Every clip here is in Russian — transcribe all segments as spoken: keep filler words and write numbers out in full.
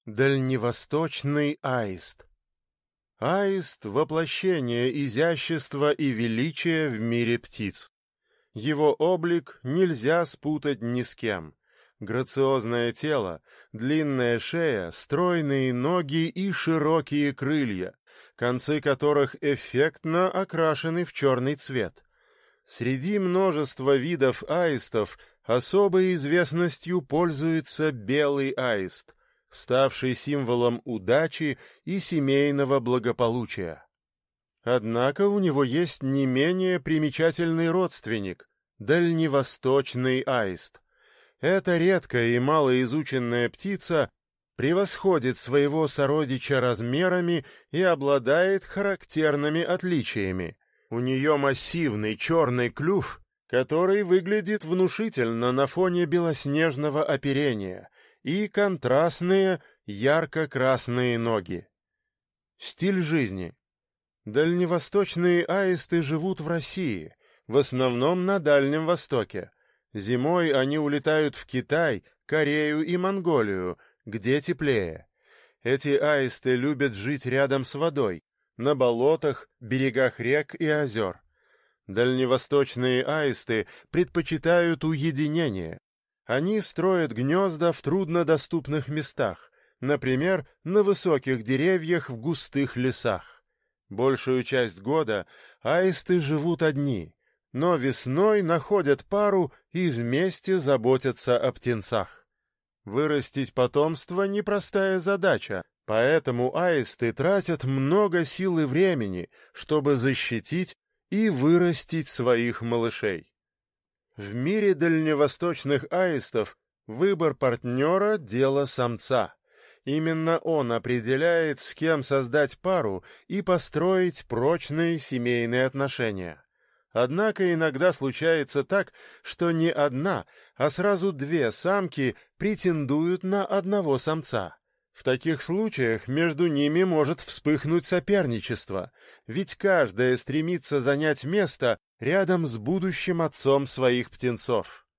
Дальневосточный аист. Аист — воплощение изящества и величия в мире птиц. Его облик нельзя спутать ни с кем. Грациозное тело, длинная шея, стройные ноги и широкие крылья, концы которых эффектно окрашены в черный цвет. Среди множества видов аистов особой известностью пользуется белый аист, ставший символом удачи и семейного благополучия. Однако у него есть не менее примечательный родственник — дальневосточный аист. Эта редкая и малоизученная птица превосходит своего сородича размерами и обладает характерными отличиями. У нее массивный черный клюв, который выглядит внушительно на фоне белоснежного оперения, и контрастные ярко-красные ноги. Стиль жизни. Дальневосточные аисты живут в России, в основном на Дальнем Востоке. Зимой они улетают в Китай, Корею и Монголию, где теплее. Эти аисты любят жить рядом с водой, на болотах, берегах рек и озер. Дальневосточные аисты предпочитают уединение. Они строят гнезда в труднодоступных местах, например, на высоких деревьях в густых лесах. Большую часть года аисты живут одни, но весной находят пару и вместе заботятся о птенцах. Вырастить потомство — непростая задача, поэтому аисты тратят много сил и времени, чтобы защитить и вырастить своих малышей. В мире дальневосточных аистов выбор партнера — дело самца. Именно он определяет, с кем создать пару и построить прочные семейные отношения. Однако иногда случается так, что не одна, а сразу две самки претендуют на одного самца. В таких случаях между ними может вспыхнуть соперничество, ведь каждая стремится занять место рядом с будущим отцом своих птенцов.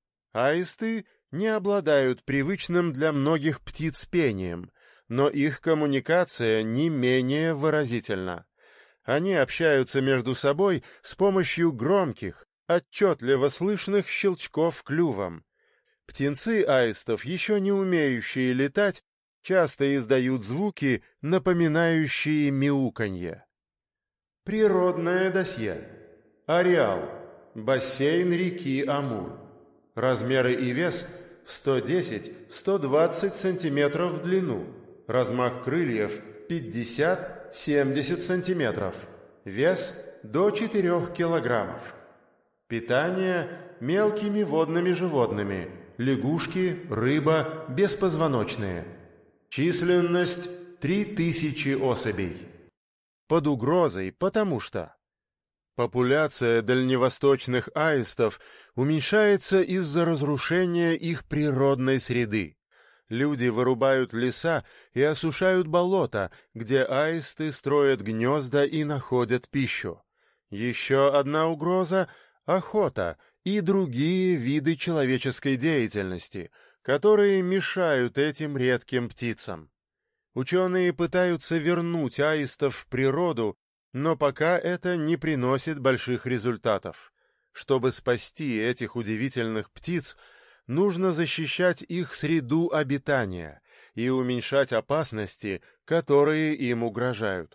Аисты не обладают привычным для многих птиц пением, но их коммуникация не менее выразительна. Они общаются между собой с помощью громких, отчетливо слышных щелчков клювом. Птенцы аистов, еще не умеющие летать, часто издают звуки, напоминающие мяуканье. Природное досье. Ареал. Бассейн реки Амур. Размеры и вес — сто десять — сто двадцать сантиметров в длину. Размах крыльев — пятьдесят — семьдесят сантиметров. Вес — до четырёх килограммов. Питание — мелкими водными животными. Лягушки, рыба, беспозвоночные. Численность — три тысячи особей. Под угрозой, потому что популяция дальневосточных аистов уменьшается из-за разрушения их природной среды. Люди вырубают леса и осушают болота, где аисты строят гнезда и находят пищу. Еще одна угроза — охота и другие виды человеческой деятельности, которые мешают этим редким птицам. Ученые пытаются вернуть аистов в природу, но пока это не приносит больших результатов. Чтобы спасти этих удивительных птиц, нужно защищать их среду обитания и уменьшать опасности, которые им угрожают.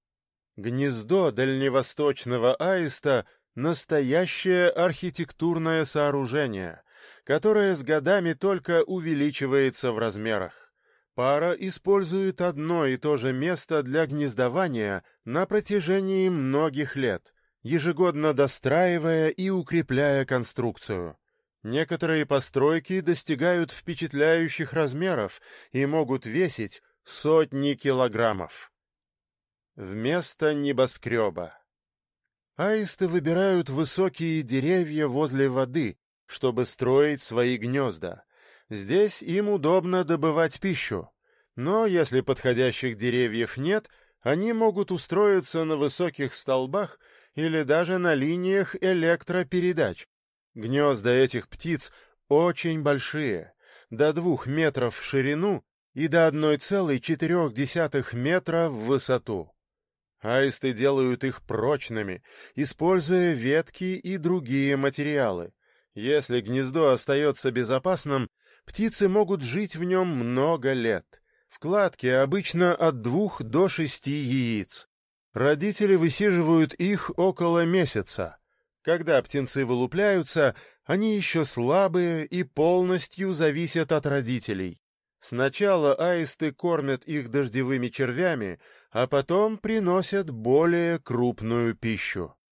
Гнездо дальневосточного аиста — настоящее архитектурное сооружение, которое с годами только увеличивается в размерах. Пара использует одно и то же место для гнездования на протяжении многих лет, ежегодно достраивая и укрепляя конструкцию. Некоторые постройки достигают впечатляющих размеров и могут весить сотни килограммов. Вместо небоскреба. Аисты выбирают высокие деревья возле воды, чтобы строить свои гнезда. Здесь им удобно добывать пищу. Но если подходящих деревьев нет, они могут устроиться на высоких столбах или даже на линиях электропередач. Гнезда этих птиц очень большие, до двух метров в ширину и до одной целой четырёх десятых метра в высоту. Аисты делают их прочными, используя ветки и другие материалы. Если гнездо остается безопасным, птицы могут жить в нем много лет. В кладке обычно от двух до шести яиц. Родители высиживают их около месяца. Когда птенцы вылупляются, они еще слабые и полностью зависят от родителей. Сначала аисты кормят их дождевыми червями, а потом приносят более крупную пищу.